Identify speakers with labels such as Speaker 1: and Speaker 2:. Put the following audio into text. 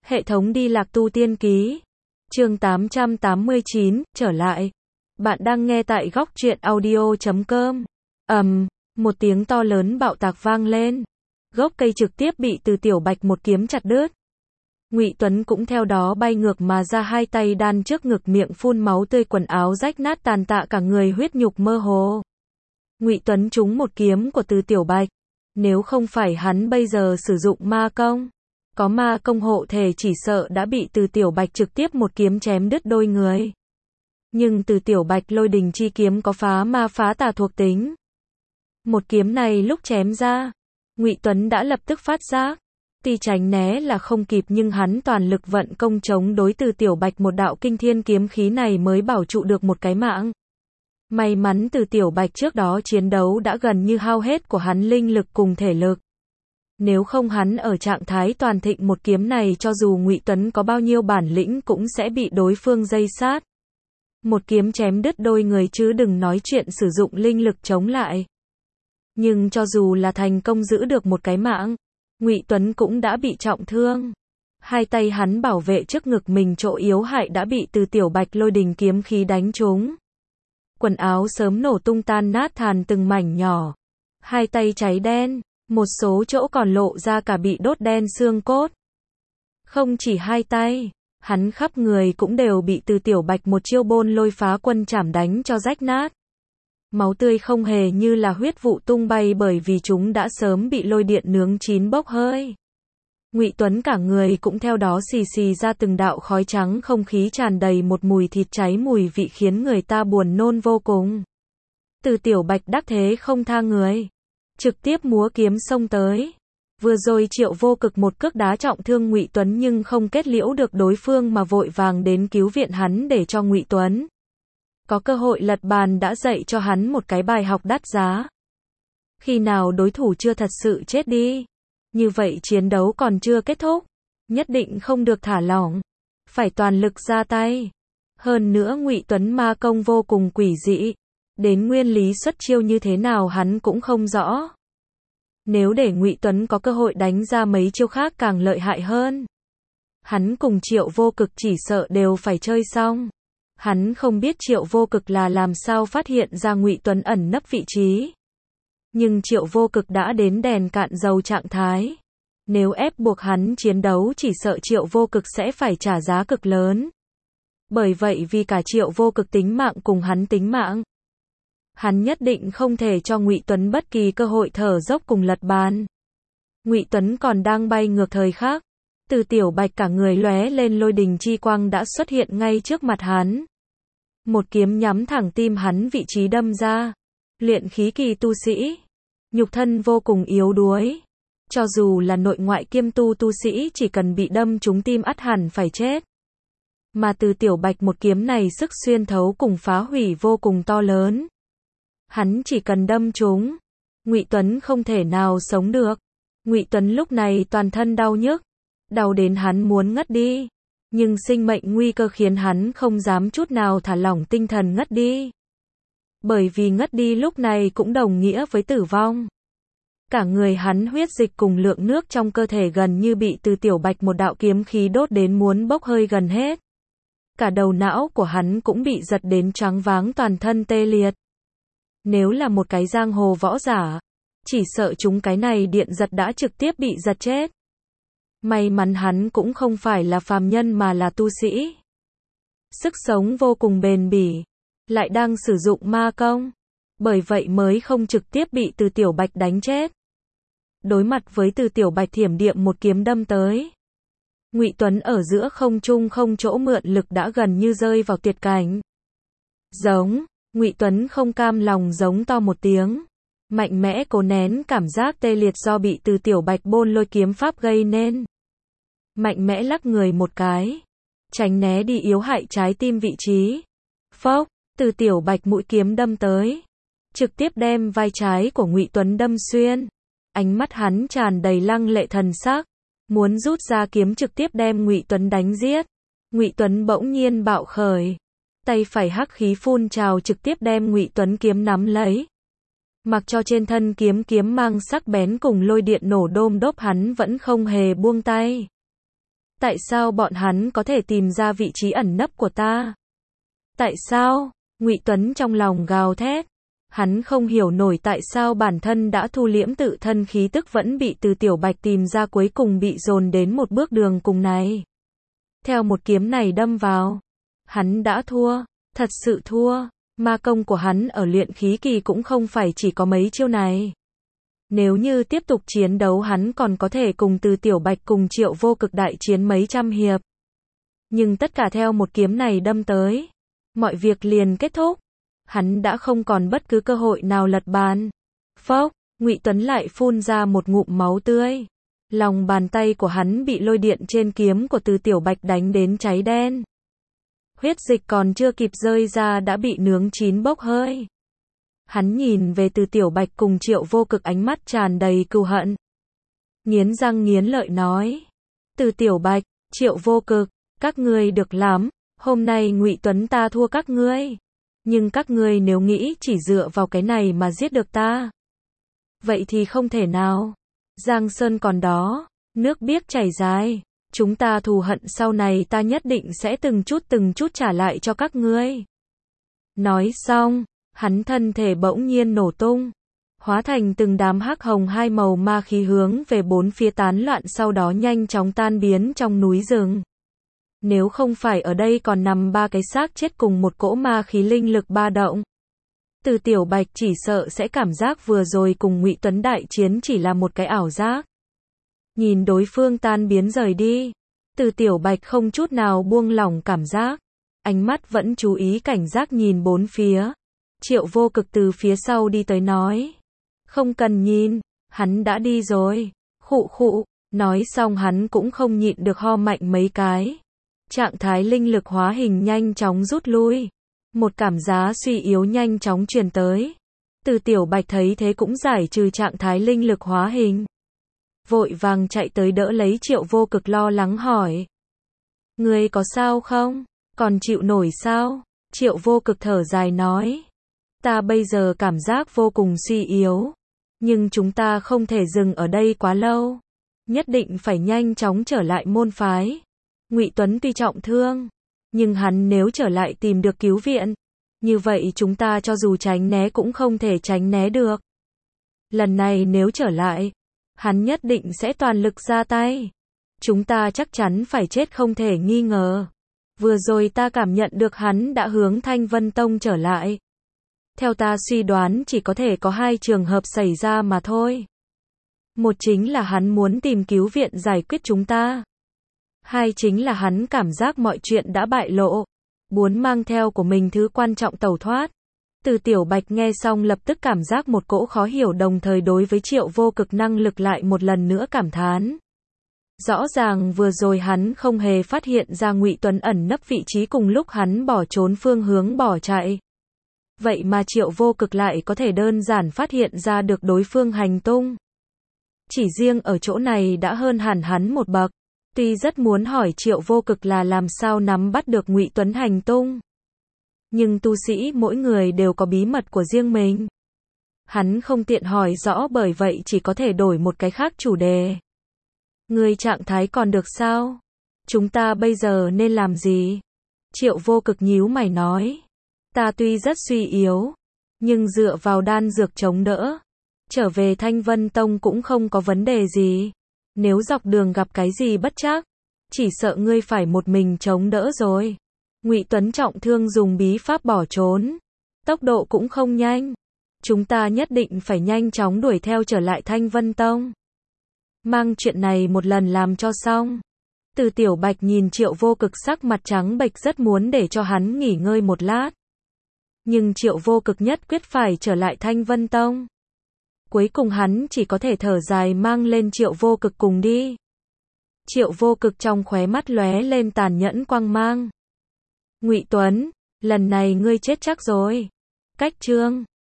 Speaker 1: Hệ thống đi lạc tu tiên ký. Chương 889, trở lại. Bạn đang nghe tại góc truyện audio.com. Một tiếng to lớn bạo tạc vang lên. Gốc cây trực tiếp bị Từ Tiểu Bạch một kiếm chặt đứt. Ngụy Tuấn cũng theo đó bay ngược mà ra, hai tay đan trước ngực, miệng phun máu tươi, quần áo rách nát tàn tạ, cả người huyết nhục mơ hồ. Ngụy Tuấn trúng một kiếm của Từ Tiểu Bạch. Nếu không phải hắn bây giờ sử dụng ma công, có ma công hộ thể, chỉ sợ đã bị Từ Tiểu Bạch trực tiếp một kiếm chém đứt đôi người. Nhưng Từ Tiểu Bạch lôi đình chi kiếm có phá ma phá tà thuộc tính. Một kiếm này lúc chém ra, Ngụy Tuấn đã lập tức phát giác. Tuy tránh né là không kịp, nhưng hắn toàn lực vận công chống đối Từ Tiểu Bạch một đạo kinh thiên kiếm khí này mới bảo trụ được một cái mạng. May mắn Từ Tiểu Bạch trước đó chiến đấu đã gần như hao hết của hắn linh lực cùng thể lực. Nếu không hắn ở trạng thái toàn thịnh, một kiếm này cho dù Ngụy Tuấn có bao nhiêu bản lĩnh cũng sẽ bị đối phương dây sát. Một kiếm chém đứt đôi người chứ đừng nói chuyện sử dụng linh lực chống lại. Nhưng cho dù là thành công giữ được một cái mạng, Ngụy Tuấn cũng đã bị trọng thương. Hai tay hắn bảo vệ trước ngực mình, chỗ yếu hại đã bị Từ Tiểu Bạch lôi đình kiếm khí đánh trúng. Quần áo sớm nổ tung tan nát thành từng mảnh nhỏ. Hai tay cháy đen, một số chỗ còn lộ ra cả bị đốt đen xương cốt. Không chỉ hai tay, hắn khắp người cũng đều bị Từ Tiểu Bạch một chiêu Bôn Lôi Phá Quân chảm đánh cho rách nát. Máu tươi không hề như là huyết vụ tung bay, bởi vì chúng đã sớm bị lôi điện nướng chín bốc hơi. Ngụy Tuấn cả người cũng theo đó xì xì ra từng đạo khói trắng, không khí tràn đầy một mùi thịt cháy, mùi vị khiến người ta buồn nôn vô cùng. Từ Tiểu Bạch đắc thế không tha người, trực tiếp múa kiếm xông tới. Vừa rồi Triệu Vô Cực một cước đá trọng thương Ngụy Tuấn nhưng không kết liễu được đối phương mà vội vàng đến cứu viện hắn, để cho Ngụy Tuấn có cơ hội lật bàn, đã dạy cho hắn một cái bài học đắt giá. Khi nào đối thủ chưa thật sự chết đi, như vậy chiến đấu còn chưa kết thúc, nhất định không được thả lỏng, phải toàn lực ra tay. Hơn nữa Ngụy Tuấn ma công vô cùng quỷ dị, đến nguyên lý xuất chiêu như thế nào hắn cũng không rõ. Nếu để Ngụy Tuấn có cơ hội đánh ra mấy chiêu khác càng lợi hại hơn, hắn cùng Triệu Vô Cực chỉ sợ đều phải chơi xong. Hắn không biết Triệu Vô Cực là làm sao phát hiện ra Ngụy Tuấn ẩn nấp vị trí. Nhưng Triệu Vô Cực đã đến đèn cạn dầu trạng thái. Nếu ép buộc hắn chiến đấu, chỉ sợ Triệu Vô Cực sẽ phải trả giá cực lớn. Bởi vậy vì cả Triệu Vô Cực tính mạng cùng hắn tính mạng, hắn nhất định không thể cho Ngụy Tuấn bất kỳ cơ hội thở dốc cùng lật bàn. Ngụy Tuấn còn đang bay ngược thời khắc, Từ Tiểu Bạch cả người lóe lên lôi đình chi quang đã xuất hiện ngay trước mặt hắn. Một kiếm nhắm thẳng tim hắn vị trí đâm ra. Luyện khí kỳ tu sĩ, nhục thân vô cùng yếu đuối. Cho dù là nội ngoại kiêm tu tu sĩ, chỉ cần bị đâm trúng tim ắt hẳn phải chết. Mà Từ Tiểu Bạch một kiếm này sức xuyên thấu cùng phá hủy vô cùng to lớn. Hắn chỉ cần đâm trúng, Ngụy Tuấn không thể nào sống được. Ngụy Tuấn lúc này toàn thân đau nhức, đau đến hắn muốn ngất đi. Nhưng sinh mệnh nguy cơ khiến hắn không dám chút nào thả lỏng tinh thần ngất đi. Bởi vì ngất đi lúc này cũng đồng nghĩa với tử vong. Cả người hắn huyết dịch cùng lượng nước trong cơ thể gần như bị Từ Tiểu Bạch một đạo kiếm khí đốt đến muốn bốc hơi gần hết. Cả đầu não của hắn cũng bị giật đến choáng váng, toàn thân tê liệt. Nếu là một cái giang hồ võ giả, chỉ sợ chúng cái này điện giật đã trực tiếp bị giật chết. May mắn hắn cũng không phải là phàm nhân mà là tu sĩ. Sức sống vô cùng bền bỉ, lại đang sử dụng ma công. Bởi vậy mới không trực tiếp bị Từ Tiểu Bạch đánh chết. Đối mặt với Từ Tiểu Bạch thiểm điện một kiếm đâm tới, Ngụy Tuấn ở giữa không trung không chỗ mượn lực đã gần như rơi vào tuyệt cảnh. Giống, Ngụy Tuấn không cam lòng giống to một tiếng. Mạnh mẽ cố nén cảm giác tê liệt do bị Từ Tiểu Bạch Bôn Lôi kiếm pháp gây nên. Mạnh mẽ lắc người một cái, tránh né đi yếu hại trái tim vị trí. Phốc, Từ Tiểu Bạch mũi kiếm đâm tới, trực tiếp đem vai trái của Ngụy Tuấn đâm xuyên. Ánh mắt hắn tràn đầy lăng lệ thần sắc, muốn rút ra kiếm trực tiếp đem Ngụy Tuấn đánh giết. Ngụy Tuấn bỗng nhiên bạo khởi, tay phải hắc khí phun trào trực tiếp đem Ngụy Tuấn kiếm nắm lấy. Mặc cho trên thân kiếm kiếm mang sắc bén cùng lôi điện nổ đôm đốp, hắn vẫn không hề buông tay. Tại sao bọn hắn có thể tìm ra vị trí ẩn nấp của ta? Tại sao? Ngụy Tuấn trong lòng gào thét. Hắn không hiểu nổi tại sao bản thân đã thu liễm tự thân khí tức vẫn bị Từ Tiểu Bạch tìm ra, cuối cùng bị dồn đến một bước đường cùng này. Theo một kiếm này đâm vào, hắn đã thua, thật sự thua. Ma công của hắn ở luyện khí kỳ cũng không phải chỉ có mấy chiêu này. Nếu như tiếp tục chiến đấu hắn còn có thể cùng Từ Tiểu Bạch cùng Triệu Vô Cực đại chiến mấy trăm hiệp. Nhưng tất cả theo một kiếm này đâm tới, mọi việc liền kết thúc. Hắn đã không còn bất cứ cơ hội nào lật bàn. Phốc, Ngụy Tuấn lại phun ra một ngụm máu tươi. Lòng bàn tay của hắn bị lôi điện trên kiếm của Từ Tiểu Bạch đánh đến cháy đen. Huyết dịch còn chưa kịp rơi ra đã bị nướng chín bốc hơi. Hắn nhìn về Từ Tiểu Bạch cùng Triệu Vô Cực, ánh mắt tràn đầy cừu hận. Nghiến răng nghiến lợi nói. Từ Tiểu Bạch, Triệu Vô Cực, các ngươi được lắm. Hôm nay Ngụy Tuấn ta thua các ngươi. Nhưng các ngươi nếu nghĩ chỉ dựa vào cái này mà giết được ta, vậy thì không thể nào. Giang sơn còn đó, nước biếc chảy dài. Chúng ta thù hận sau này ta nhất định sẽ từng chút trả lại cho các ngươi. Nói xong, hắn thân thể bỗng nhiên nổ tung, hóa thành từng đám hắc hồng hai màu ma khí hướng về bốn phía tán loạn, sau đó nhanh chóng tan biến trong núi rừng. Nếu không phải ở đây còn nằm ba cái xác chết cùng một cỗ ma khí linh lực ba động, Từ Tiểu Bạch chỉ sợ sẽ cảm giác vừa rồi cùng Ngụy Tuấn đại chiến chỉ là một cái ảo giác. Nhìn đối phương tan biến rời đi, Từ Tiểu Bạch không chút nào buông lỏng cảm giác, ánh mắt vẫn chú ý cảnh giác nhìn bốn phía. Triệu Vô Cực từ phía sau đi tới nói, không cần nhìn, hắn đã đi rồi. Khụ khụ, nói xong hắn cũng không nhịn được ho mạnh mấy cái. Trạng thái linh lực hóa hình nhanh chóng rút lui. Một cảm giác suy yếu nhanh chóng truyền tới. Từ Tiểu Bạch thấy thế cũng giải trừ trạng thái linh lực hóa hình. Vội vàng chạy tới đỡ lấy Triệu Vô Cực, lo lắng hỏi. Ngươi có sao không? Còn chịu nổi sao? Triệu Vô Cực thở dài nói. Ta bây giờ cảm giác vô cùng suy yếu. Nhưng chúng ta không thể dừng ở đây quá lâu. Nhất định phải nhanh chóng trở lại môn phái. Ngụy Tuấn tuy trọng thương, nhưng hắn nếu trở lại tìm được cứu viện, như vậy chúng ta cho dù tránh né cũng không thể tránh né được. Lần này nếu trở lại, hắn nhất định sẽ toàn lực ra tay. Chúng ta chắc chắn phải chết không thể nghi ngờ. Vừa rồi ta cảm nhận được hắn đã hướng Thanh Vân Tông trở lại. Theo ta suy đoán chỉ có thể có hai trường hợp xảy ra mà thôi. Một chính là hắn muốn tìm cứu viện giải quyết chúng ta. Hai chính là hắn cảm giác mọi chuyện đã bại lộ, muốn mang theo của mình thứ quan trọng tẩu thoát. Từ Tiểu Bạch nghe xong lập tức cảm giác một cỗ khó hiểu, đồng thời đối với Triệu Vô Cực năng lực lại một lần nữa cảm thán. Rõ ràng vừa rồi hắn không hề phát hiện ra Ngụy Tuấn ẩn nấp vị trí cùng lúc hắn bỏ trốn phương hướng bỏ chạy. Vậy mà Triệu Vô Cực lại có thể đơn giản phát hiện ra được đối phương hành tung. Chỉ riêng ở chỗ này đã hơn hẳn hắn một bậc. Tuy rất muốn hỏi Triệu Vô Cực là làm sao nắm bắt được Ngụy Tuấn hành tung, nhưng tu sĩ mỗi người đều có bí mật của riêng mình. Hắn không tiện hỏi rõ, bởi vậy chỉ có thể đổi một cái khác chủ đề. Ngươi trạng thái còn được sao? Chúng ta bây giờ nên làm gì? Triệu Vô Cực nhíu mày nói. Ta tuy rất suy yếu, nhưng dựa vào đan dược chống đỡ, trở về Thanh Vân Tông cũng không có vấn đề gì. Nếu dọc đường gặp cái gì bất trắc, chỉ sợ ngươi phải một mình chống đỡ rồi. Ngụy Tuấn trọng thương dùng bí pháp bỏ trốn, tốc độ cũng không nhanh. Chúng ta nhất định phải nhanh chóng đuổi theo trở lại Thanh Vân Tông. Mang chuyện này một lần làm cho xong. Từ Tiểu Bạch nhìn Triệu Vô Cực sắc mặt trắng bệch, rất muốn để cho hắn nghỉ ngơi một lát. Nhưng Triệu Vô Cực nhất quyết phải trở lại Thanh Vân Tông. Cuối cùng hắn chỉ có thể thở dài mang lên Triệu Vô Cực cùng đi. Triệu Vô Cực trong khóe mắt lóe lên tàn nhẫn quang mang. Ngụy Tuấn, lần này ngươi chết chắc rồi. Cách chương